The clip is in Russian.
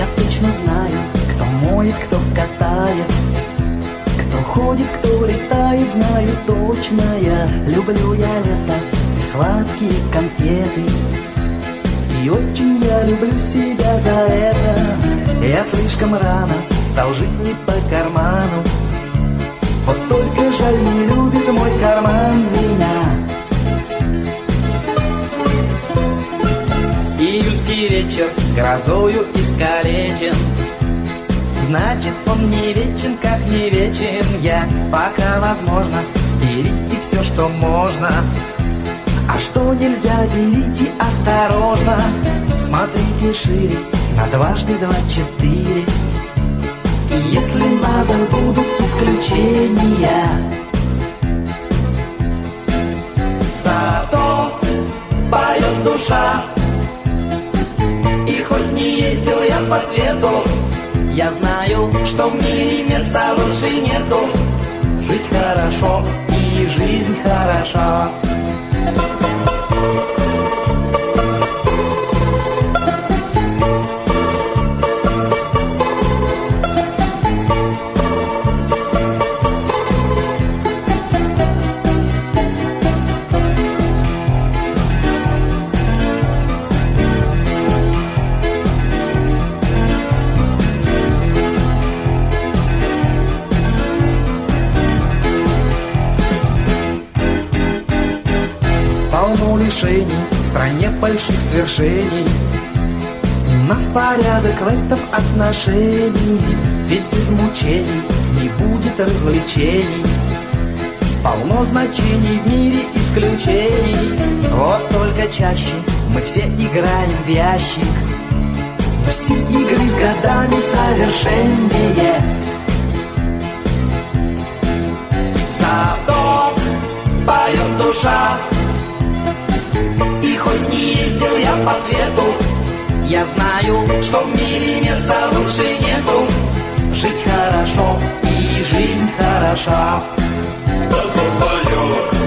точно знаю, кто моет, кто катает, кто ходит, кто летает, знаю точно я. Люблю я лето и сладкие конфеты, и очень я люблю себя за это. Я слишком рано стал жить не по карману, вот только жаль, не любит мой карман меня. Июльский вечер грозою искалечен, значит, он не вечен, как не вечен я. Пока возможно, берите все, что можно, а что нельзя, берите осторожно. Смотрите шире на 2 × 2 = 4, и если надо, будут исключения. Зато поет душа, и хоть не ездил я по свету, я знаю, что в мире места лучше нету. Жить хорошо, и жизнь хороша. Полно лишений в стране больших свершений, у нас порядок в этом отношении, ведь без мучений не будет развлечений. Полно значений в мире исключений, вот только чаще мы все играем в ящик, но стиль игры с годами совершеннее. Зато поет душа, и хоть не ездил я по свету, я знаю, что в мире места лучше нету. Жить хорошо, и жизнь хороша. Зато поет